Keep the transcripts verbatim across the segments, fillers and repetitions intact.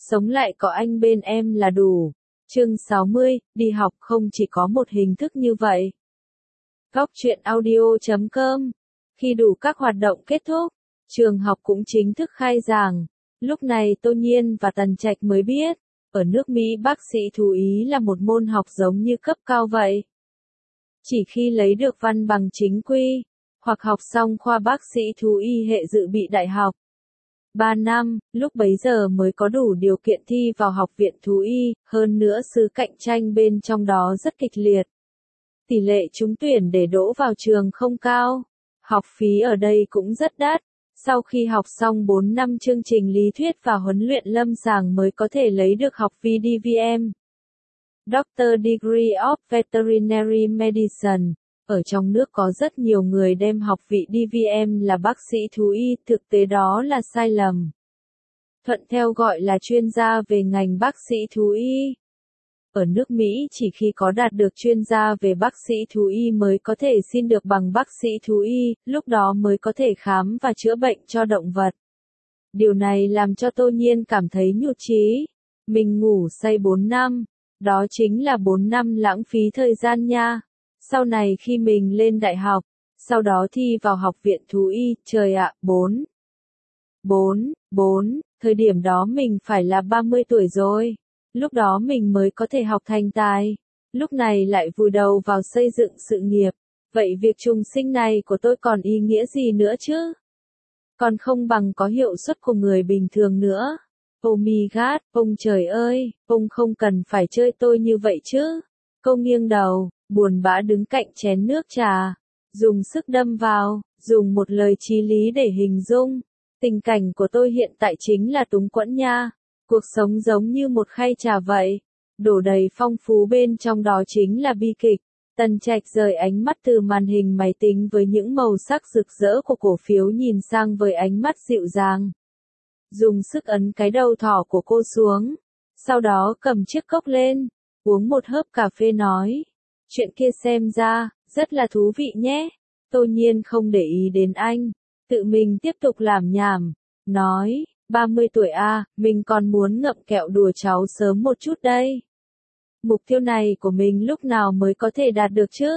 sống lại có anh bên em là đủ. Chương sáu mươi, đi học không chỉ có một hình thức như vậy. Góc truyện audio chấm com. Khi đủ các hoạt động kết thúc, trường học cũng chính thức khai giảng. Lúc này Tô Nhiên và Tần Trạch mới biết, ở nước Mỹ bác sĩ thú y là một môn học giống như cấp cao vậy. Chỉ khi lấy được văn bằng chính quy, hoặc học xong khoa bác sĩ thú y hệ dự bị đại học ba năm, lúc bấy giờ mới có đủ điều kiện thi vào học viện thú y, hơn nữa sự cạnh tranh bên trong đó rất kịch liệt. Tỷ lệ trúng tuyển để đỗ vào trường không cao, học phí ở đây cũng rất đắt. Sau khi học xong bốn năm chương trình lý thuyết và huấn luyện lâm sàng mới có thể lấy được học vị D V M. Doctor Degree of Veterinary Medicine. Ở trong nước có rất nhiều người đem học vị D V M là bác sĩ thú y, thực tế đó là sai lầm. Thuận theo gọi là chuyên gia về ngành bác sĩ thú y. Ở nước Mỹ chỉ khi có đạt được chuyên gia về bác sĩ thú y mới có thể xin được bằng bác sĩ thú y, lúc đó mới có thể khám và chữa bệnh cho động vật. Điều này làm cho Tô Nhiên cảm thấy nhụt chí. Mình ngủ say bốn năm, đó chính là bốn năm lãng phí thời gian nha. Sau này khi mình lên đại học, sau đó thi vào học viện thú y, trời ạ, bốn, bốn, bốn, thời điểm đó mình phải là ba mươi tuổi rồi. Lúc đó mình mới có thể học thành tài. Lúc này lại vùi đầu vào xây dựng sự nghiệp. Vậy việc trùng sinh này của tôi còn ý nghĩa gì nữa chứ? Còn không bằng có hiệu suất của người bình thường nữa. Oh my god, ông trời ơi, ông không cần phải chơi tôi như vậy chứ. Cô nghiêng đầu, buồn bã đứng cạnh chén nước trà. Dùng sức đâm vào, dùng một lời chí lý để hình dung. Tình cảnh của tôi hiện tại chính là túng quẫn nha. Cuộc sống giống như một khay trà vậy, đổ đầy phong phú bên trong đó chính là bi kịch. Tần Trạch rời ánh mắt từ màn hình máy tính với những màu sắc rực rỡ của cổ phiếu nhìn sang với ánh mắt dịu dàng. Dùng sức ấn cái đầu thỏ của cô xuống, sau đó cầm chiếc cốc lên, uống một hớp cà phê nói. Chuyện kia xem ra, rất là thú vị nhé. Tô Nhiên không để ý đến anh, tự mình tiếp tục làm nhảm, nói. ba mươi tuổi a, à, mình còn muốn ngậm kẹo đùa cháu sớm một chút đây. Mục tiêu này của mình lúc nào mới có thể đạt được chứ?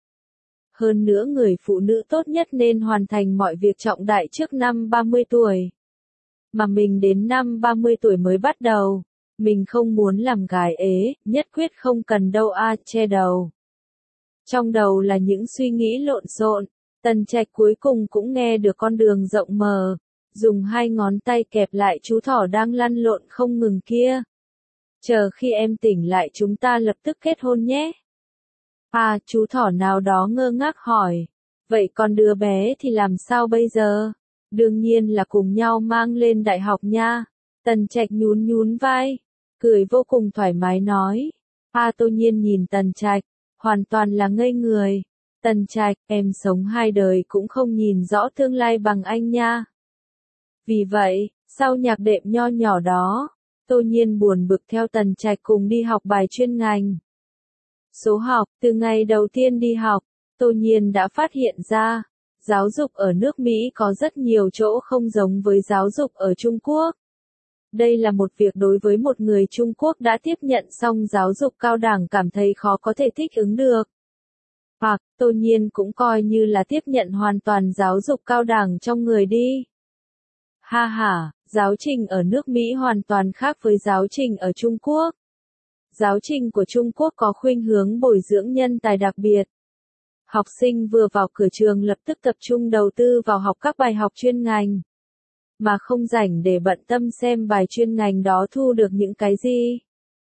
Hơn nữa người phụ nữ tốt nhất nên hoàn thành mọi việc trọng đại trước năm ba mươi tuổi. Mà mình đến năm ba mươi tuổi mới bắt đầu. Mình không muốn làm gái ế, nhất quyết không cần đâu a, à, che đầu. Trong đầu là những suy nghĩ lộn xộn, Tần Trạch cuối cùng cũng nghe được con đường rộng mở. Dùng hai ngón tay kẹp lại chú thỏ đang lăn lộn không ngừng kia. Chờ khi em tỉnh lại chúng ta lập tức kết hôn nhé. À, chú thỏ nào đó ngơ ngác hỏi. Vậy còn đứa bé thì làm sao bây giờ? Đương nhiên là cùng nhau mang lên đại học nha. Tần Trạch nhún nhún vai, cười vô cùng thoải mái nói. À, Tô Nhiên nhìn Tần Trạch, hoàn toàn là ngây người. Tần Trạch, em sống hai đời cũng không nhìn rõ tương lai bằng anh nha. Vì vậy, sau nhạc đệm nho nhỏ đó, Tô Nhiên buồn bực theo Tần Trạch cùng đi học bài chuyên ngành. Số học, từ ngày đầu tiên đi học, Tô Nhiên đã phát hiện ra, giáo dục ở nước Mỹ có rất nhiều chỗ không giống với giáo dục ở Trung Quốc. Đây là một việc đối với một người Trung Quốc đã tiếp nhận xong giáo dục cao đẳng cảm thấy khó có thể thích ứng được. Hoặc, Tô Nhiên cũng coi như là tiếp nhận hoàn toàn giáo dục cao đẳng trong người đi. Ha ha, giáo trình ở nước Mỹ hoàn toàn khác với giáo trình ở Trung Quốc. Giáo trình của Trung Quốc có khuynh hướng bồi dưỡng nhân tài đặc biệt. Học sinh vừa vào cửa trường lập tức tập trung đầu tư vào học các bài học chuyên ngành, mà không rảnh để bận tâm xem bài chuyên ngành đó thu được những cái gì.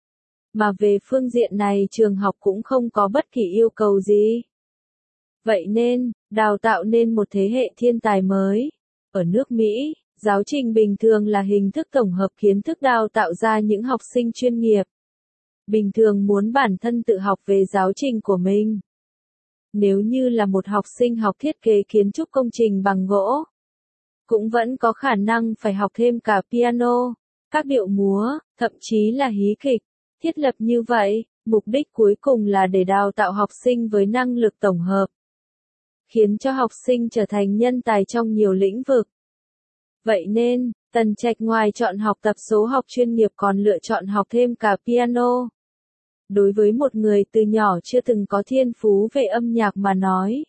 Mà về phương diện này trường học cũng không có bất kỳ yêu cầu gì. Vậy nên, đào tạo nên một thế hệ thiên tài mới. Ở nước Mỹ, giáo trình bình thường là hình thức tổng hợp kiến thức đào tạo ra những học sinh chuyên nghiệp. Bình thường muốn bản thân tự học về giáo trình của mình. Nếu như là một học sinh học thiết kế kiến trúc công trình bằng gỗ, cũng vẫn có khả năng phải học thêm cả piano, các điệu múa, thậm chí là hí kịch. Thiết lập như vậy, mục đích cuối cùng là để đào tạo học sinh với năng lực tổng hợp, khiến cho học sinh trở thành nhân tài trong nhiều lĩnh vực. Vậy nên, Tần Trạch ngoài chọn học tập số học chuyên nghiệp còn lựa chọn học thêm cả piano. Đối với một người từ nhỏ chưa từng có thiên phú về âm nhạc mà nói,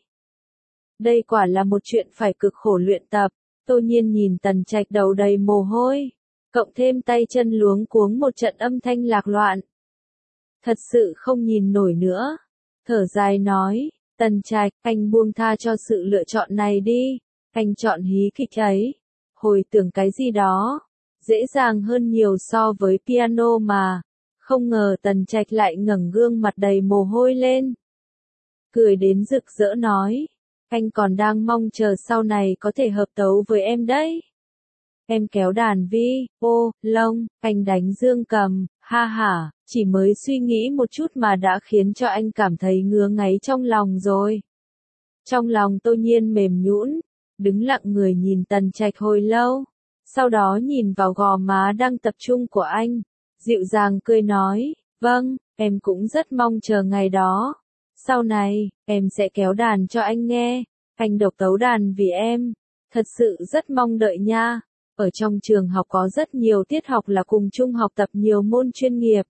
đây quả là một chuyện phải cực khổ luyện tập. Tô Nhiên nhìn Tần Trạch đầu đầy mồ hôi, cộng thêm tay chân luống cuống một trận âm thanh lạc loạn. Thật sự không nhìn nổi nữa. Thở dài nói, Tần Trạch, anh buông tha cho sự lựa chọn này đi. Anh chọn hí kịch ấy. Hồi tưởng cái gì đó. Dễ dàng hơn nhiều so với piano mà. Không ngờ Tần Trạch lại ngẩng gương mặt đầy mồ hôi lên. Cười đến rực rỡ nói. Anh còn đang mong chờ sau này có thể hợp tấu với em đấy. Em kéo đàn vi, ô, lông, anh đánh dương cầm, ha ha, chỉ mới suy nghĩ một chút mà đã khiến cho anh cảm thấy ngứa ngáy trong lòng rồi. Trong lòng Tô Nhiên mềm nhũn, đứng lặng người nhìn Tần Trạch hồi lâu, sau đó nhìn vào gò má đang tập trung của anh, dịu dàng cười nói, vâng, em cũng rất mong chờ ngày đó. Sau này, em sẽ kéo đàn cho anh nghe, anh độc tấu đàn vì em, thật sự rất mong đợi nha. Ở trong trường học có rất nhiều tiết học là cùng chung học tập nhiều môn chuyên nghiệp.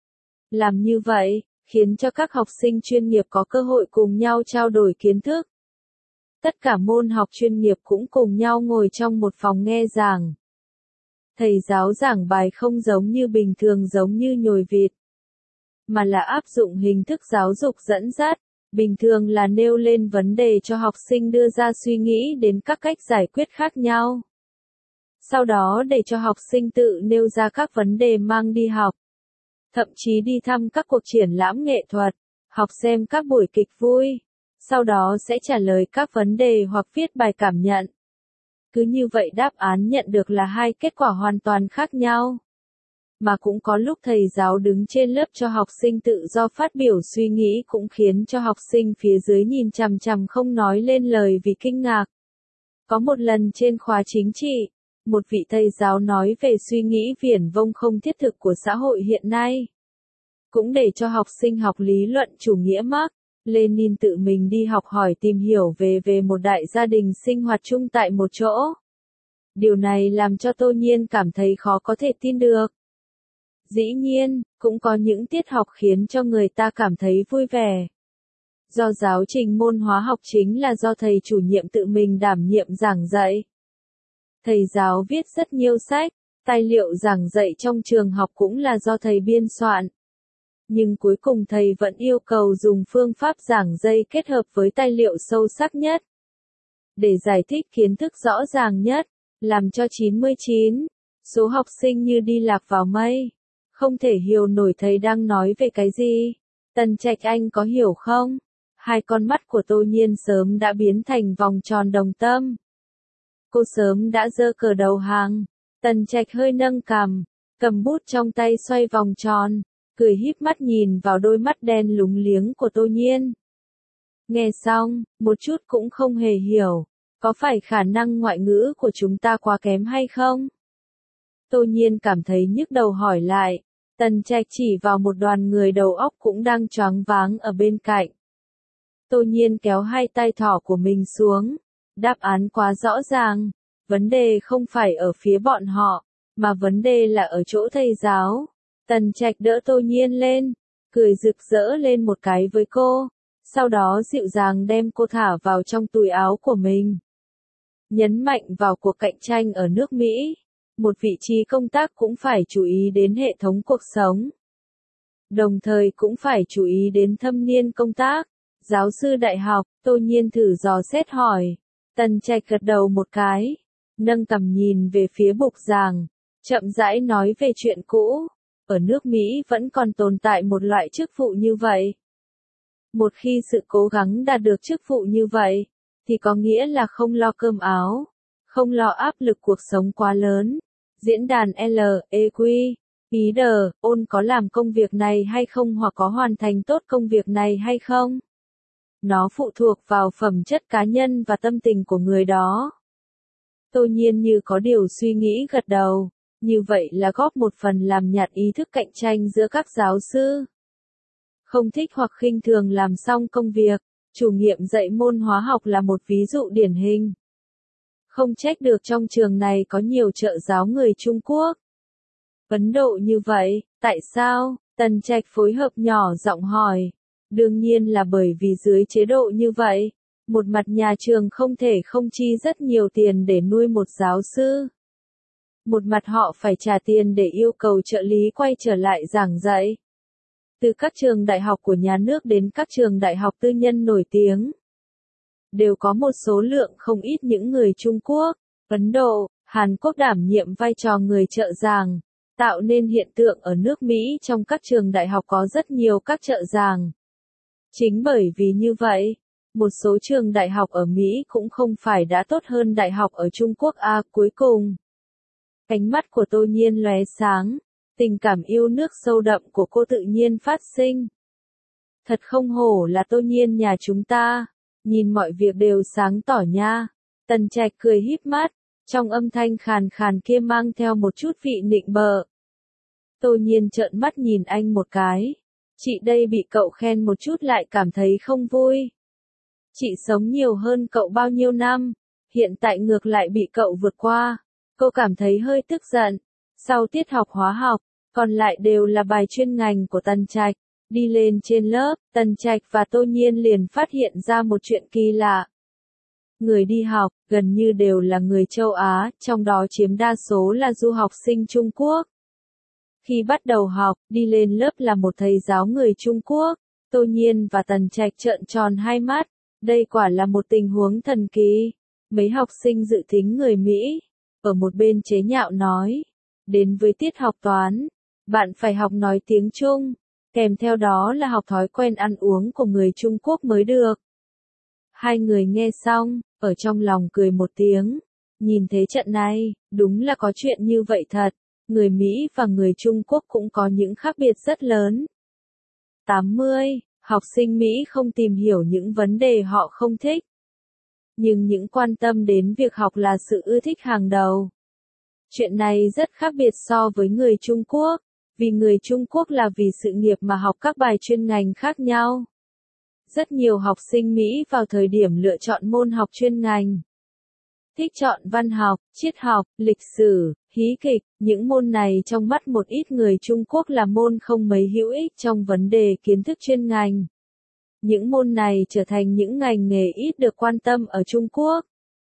Làm như vậy, khiến cho các học sinh chuyên nghiệp có cơ hội cùng nhau trao đổi kiến thức. Tất cả môn học chuyên nghiệp cũng cùng nhau ngồi trong một phòng nghe giảng. Thầy giáo giảng bài không giống như bình thường giống như nhồi vịt, mà là áp dụng hình thức giáo dục dẫn dắt. Bình thường là nêu lên vấn đề cho học sinh đưa ra suy nghĩ đến các cách giải quyết khác nhau. Sau đó để cho học sinh tự nêu ra các vấn đề mang đi học. Thậm chí đi thăm các cuộc triển lãm nghệ thuật, học xem các buổi kịch vui. Sau đó sẽ trả lời các vấn đề hoặc viết bài cảm nhận. Cứ như vậy đáp án nhận được là hai kết quả hoàn toàn khác nhau. Mà cũng có lúc thầy giáo đứng trên lớp cho học sinh tự do phát biểu suy nghĩ cũng khiến cho học sinh phía dưới nhìn chằm chằm không nói lên lời vì kinh ngạc. Có một lần trên khóa chính trị, một vị thầy giáo nói về suy nghĩ viển vông không thiết thực của xã hội hiện nay. Cũng để cho học sinh học lý luận chủ nghĩa Mác Lênin tự mình đi học hỏi tìm hiểu về về một đại gia đình sinh hoạt chung tại một chỗ. Điều này làm cho Tô Nhiên cảm thấy khó có thể tin được. Dĩ nhiên, cũng có những tiết học khiến cho người ta cảm thấy vui vẻ. Do giáo trình môn hóa học chính là do thầy chủ nhiệm tự mình đảm nhiệm giảng dạy. Thầy giáo viết rất nhiều sách, tài liệu giảng dạy trong trường học cũng là do thầy biên soạn. Nhưng cuối cùng thầy vẫn yêu cầu dùng phương pháp giảng dạy kết hợp với tài liệu sâu sắc nhất. Để giải thích kiến thức rõ ràng nhất, làm cho chín mươi chín số học sinh như đi lạc vào mây. Không thể hiểu nổi thầy đang nói về cái gì. Tần Trạch anh có hiểu không? Hai con mắt của Tô Nhiên sớm đã biến thành vòng tròn đồng tâm. Cô sớm đã giơ cờ đầu hàng. Tần Trạch hơi nâng cằm, cầm bút trong tay xoay vòng tròn, cười híp mắt nhìn vào đôi mắt đen lúng liếng của Tô Nhiên. Nghe xong, một chút cũng không hề hiểu, có phải khả năng ngoại ngữ của chúng ta quá kém hay không? Tô Nhiên cảm thấy nhức đầu hỏi lại. Tần Trạch chỉ vào một đoàn người đầu óc cũng đang choáng váng ở bên cạnh. Tô Nhiên kéo hai tay thỏ của mình xuống. Đáp án quá rõ ràng. Vấn đề không phải ở phía bọn họ, mà vấn đề là ở chỗ thầy giáo. Tần Trạch đỡ Tô Nhiên lên, cười rực rỡ lên một cái với cô. Sau đó dịu dàng đem cô thả vào trong túi áo của mình. Nhấn mạnh vào cuộc cạnh tranh ở nước Mỹ. Một vị trí công tác cũng phải chú ý đến hệ thống cuộc sống. Đồng thời cũng phải chú ý đến thâm niên công tác. Giáo sư đại học, Tô Nhiên thử dò xét hỏi. Tần Trạch gật đầu một cái. Nâng tầm nhìn về phía bục giảng. Chậm rãi nói về chuyện cũ. Ở nước Mỹ vẫn còn tồn tại một loại chức vụ như vậy. Một khi sự cố gắng đạt được chức vụ như vậy, thì có nghĩa là không lo cơm áo. Không lo áp lực cuộc sống quá lớn. Diễn đàn L E Q, ý đờ, ôn có làm công việc này hay không hoặc có hoàn thành tốt công việc này hay không? Nó phụ thuộc vào phẩm chất cá nhân và tâm tình của người đó. Tô Nhiên như có điều suy nghĩ gật đầu, như vậy là góp một phần làm nhạt ý thức cạnh tranh giữa các giáo sư. Không thích hoặc khinh thường làm xong công việc, chủ nhiệm dạy môn hóa học là một ví dụ điển hình. Không trách được trong trường này có nhiều trợ giáo người Trung Quốc. Ấn Độ như vậy, tại sao? Tần Trạch phối hợp nhỏ giọng hỏi. Đương nhiên là bởi vì dưới chế độ như vậy, một mặt nhà trường không thể không chi rất nhiều tiền để nuôi một giáo sư. Một mặt họ phải trả tiền để yêu cầu trợ lý quay trở lại giảng dạy. Từ các trường đại học của nhà nước đến các trường đại học tư nhân nổi tiếng, đều có một số lượng không ít những người Trung Quốc, Ấn Độ, Hàn Quốc đảm nhiệm vai trò người trợ giảng, tạo nên hiện tượng ở nước Mỹ trong các trường đại học có rất nhiều các trợ giảng. Chính bởi vì như vậy, một số trường đại học ở Mỹ cũng không phải đã tốt hơn đại học ở Trung Quốc à. Cuối cùng, ánh mắt của Tô Nhiên lóe sáng, tình cảm yêu nước sâu đậm của cô tự nhiên phát sinh. Thật không hổ là Tô Nhiên nhà chúng ta, nhìn mọi việc đều sáng tỏ nha. Tần Trạch cười híp mắt, trong âm thanh khàn khàn kia mang theo một chút vị nịnh bợ. Tô Nhiên trợn mắt nhìn anh một cái. Chị đây bị cậu khen một chút lại cảm thấy không vui. Chị sống nhiều hơn cậu bao nhiêu năm, hiện tại ngược lại bị cậu vượt qua. Cô cảm thấy hơi tức giận. Sau tiết học hóa học, còn lại đều là bài chuyên ngành của Tần Trạch. Đi lên trên lớp, Tần Trạch và Tô Nhiên liền phát hiện ra một chuyện kỳ lạ. Người đi học, gần như đều là người châu Á, trong đó chiếm đa số là du học sinh Trung Quốc. Khi bắt đầu học, đi lên lớp là một thầy giáo người Trung Quốc, Tô Nhiên và Tần Trạch trợn tròn hai mắt. Đây quả là một tình huống thần kỳ. Mấy học sinh dự tính người Mỹ, ở một bên chế nhạo nói, đến với tiết học toán, bạn phải học nói tiếng Trung, kèm theo đó là học thói quen ăn uống của người Trung Quốc mới được. Hai người nghe xong, ở trong lòng cười một tiếng, nhìn thế trận này, đúng là có chuyện như vậy thật, người Mỹ và người Trung Quốc cũng có những khác biệt rất lớn. tám mươi, học sinh Mỹ không tìm hiểu những vấn đề họ không thích, nhưng những quan tâm đến việc học là sự ưa thích hàng đầu. Chuyện này rất khác biệt so với người Trung Quốc, vì người Trung Quốc là vì sự nghiệp mà học các bài chuyên ngành khác nhau. Rất nhiều học sinh Mỹ vào thời điểm lựa chọn môn học chuyên ngành, thích chọn văn học, triết học, lịch sử, hí kịch, những môn này trong mắt một ít người Trung Quốc là môn không mấy hữu ích trong vấn đề kiến thức chuyên ngành. Những môn này trở thành những ngành nghề ít được quan tâm ở Trung Quốc.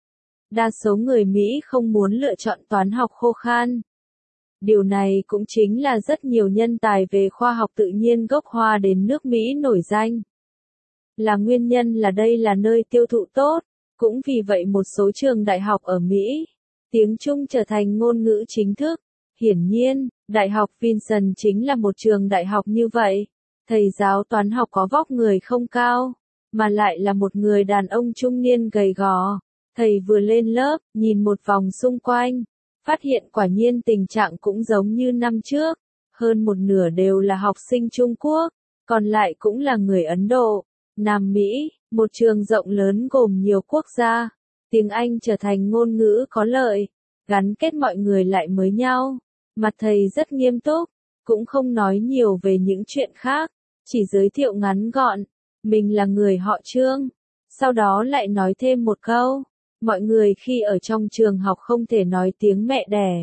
Đa số người Mỹ không muốn lựa chọn toán học khô khan. Điều này cũng chính là rất nhiều nhân tài về khoa học tự nhiên gốc Hoa đến nước Mỹ nổi danh. Là nguyên nhân là đây là nơi tiêu thụ tốt, cũng vì vậy một số trường đại học ở Mỹ, tiếng Trung trở thành ngôn ngữ chính thức. Hiển nhiên, Đại học Vinson chính là một trường đại học như vậy. Thầy giáo toán học có vóc người không cao, mà lại là một người đàn ông trung niên gầy gò. Thầy vừa lên lớp, nhìn một vòng xung quanh, phát hiện quả nhiên tình trạng cũng giống như năm trước, hơn một nửa đều là học sinh Trung Quốc, còn lại cũng là người Ấn Độ, Nam Mỹ, một trường rộng lớn gồm nhiều quốc gia. Tiếng Anh trở thành ngôn ngữ có lợi, gắn kết mọi người lại với nhau. Mặt thầy rất nghiêm túc, cũng không nói nhiều về những chuyện khác, chỉ giới thiệu ngắn gọn, mình là người họ Trương. Sau đó lại nói thêm một câu, mọi người khi ở trong trường học không thể nói tiếng mẹ đẻ,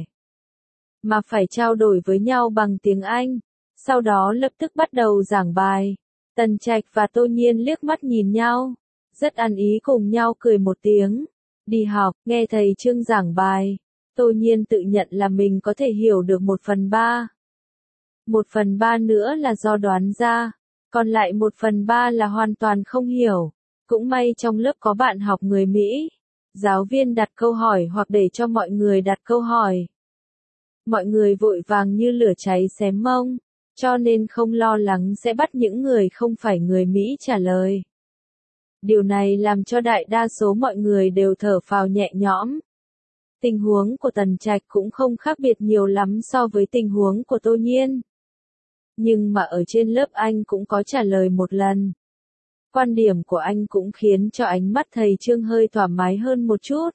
mà phải trao đổi với nhau bằng tiếng Anh. Sau đó lập tức bắt đầu giảng bài. Tần Trạch và Tô Nhiên liếc mắt nhìn nhau, rất ăn ý cùng nhau cười một tiếng. Đi học, nghe thầy Trương giảng bài, Tô Nhiên tự nhận là mình có thể hiểu được một phần ba. Một phần ba nữa là do đoán ra, còn lại một phần ba là hoàn toàn không hiểu. Cũng may trong lớp có bạn học người Mỹ. Giáo viên đặt câu hỏi hoặc để cho mọi người đặt câu hỏi. Mọi người vội vàng như lửa cháy xém mông, cho nên không lo lắng sẽ bắt những người không phải người Mỹ trả lời. Điều này làm cho đại đa số mọi người đều thở phào nhẹ nhõm. Tình huống của Tần Trạch cũng không khác biệt nhiều lắm so với tình huống của Tô Nhiên. Nhưng mà ở trên lớp anh cũng có trả lời một lần. Quan điểm của anh cũng khiến cho ánh mắt thầy Trương hơi thoải mái hơn một chút.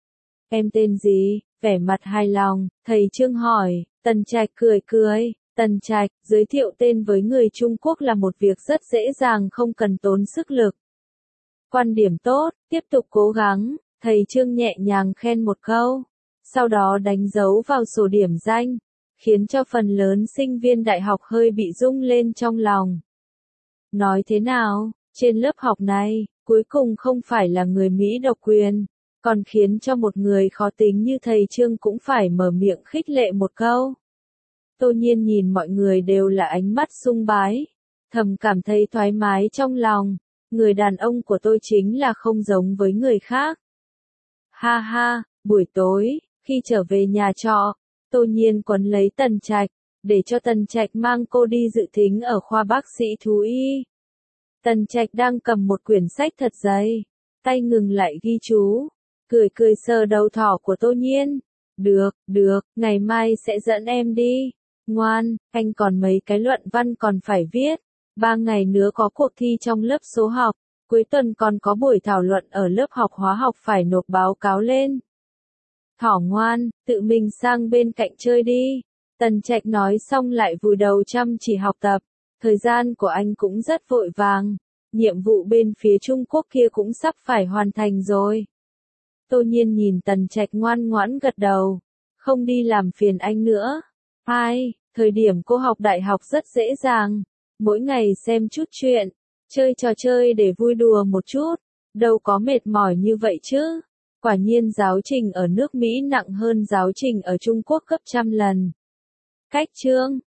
Em tên gì? Vẻ mặt hài lòng, thầy Trương hỏi. Tần Trạch cười cười. Tần Trạch, giới thiệu tên với người Trung Quốc là một việc rất dễ dàng không cần tốn sức lực. Quan điểm tốt, tiếp tục cố gắng. Thầy Trương nhẹ nhàng khen một câu, sau đó đánh dấu vào sổ điểm danh, khiến cho phần lớn sinh viên đại học hơi bị rung lên trong lòng. Nói thế nào, trên lớp học này, cuối cùng không phải là người Mỹ độc quyền, còn khiến cho một người khó tính như thầy Trương cũng phải mở miệng khích lệ một câu. Tô Nhiên nhìn mọi người đều là ánh mắt sung bái, thầm cảm thấy thoải mái trong lòng, người đàn ông của tôi chính là không giống với người khác. Ha ha, buổi tối, khi trở về nhà trọ, Tô Nhiên quấn lấy Tần Trạch, để cho Tần Trạch mang cô đi dự thính ở khoa bác sĩ thú y. Tần Trạch đang cầm một quyển sách thật dày, tay ngừng lại ghi chú, cười cười sờ đầu thỏ của Tô Nhiên. Được, được, ngày mai sẽ dẫn em đi. Ngoan, anh còn mấy cái luận văn còn phải viết. Ba ngày nữa có cuộc thi trong lớp số học, cuối tuần còn có buổi thảo luận ở lớp học hóa học phải nộp báo cáo lên. Thỏ ngoan, tự mình sang bên cạnh chơi đi. Tần Trạch nói xong lại vùi đầu chăm chỉ học tập. Thời gian của anh cũng rất vội vàng. Nhiệm vụ bên phía Trung Quốc kia cũng sắp phải hoàn thành rồi. Tô Nhiên nhìn Tần Trạch ngoan ngoãn gật đầu. Không đi làm phiền anh nữa. Hai, thời điểm cô học đại học rất dễ dàng. Mỗi ngày xem chút chuyện, chơi trò chơi để vui đùa một chút. Đâu có mệt mỏi như vậy chứ. Quả nhiên giáo trình ở nước Mỹ nặng hơn giáo trình ở Trung Quốc gấp trăm lần. Cách chương